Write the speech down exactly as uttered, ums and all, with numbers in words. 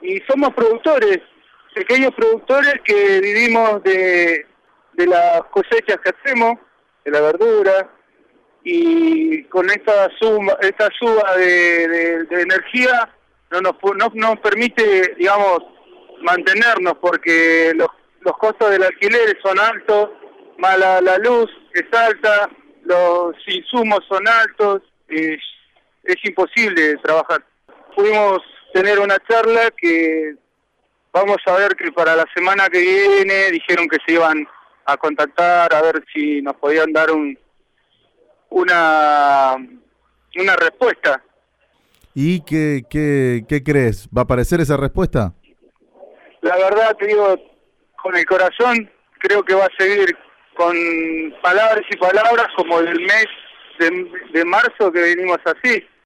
y somos productores, pequeños productores que vivimos de, de las cosechas que hacemos, de la verdura, y con esta suma, esta suba de, de, de energía no nos, no nos permite, digamos, mantenernos, porque los, los costos del alquiler son altos, más la, la luz es alta, los insumos son altos, es, es imposible trabajar. Pudimos tener una charla que vamos a ver que para la semana que viene dijeron que se iban a contactar a ver si nos podían dar un una una respuesta. ¿Y qué, qué, qué crees? ¿Va a aparecer esa respuesta? La verdad, te digo, con el corazón, creo que va a seguir con palabras y palabras como del mes de, de marzo que venimos así.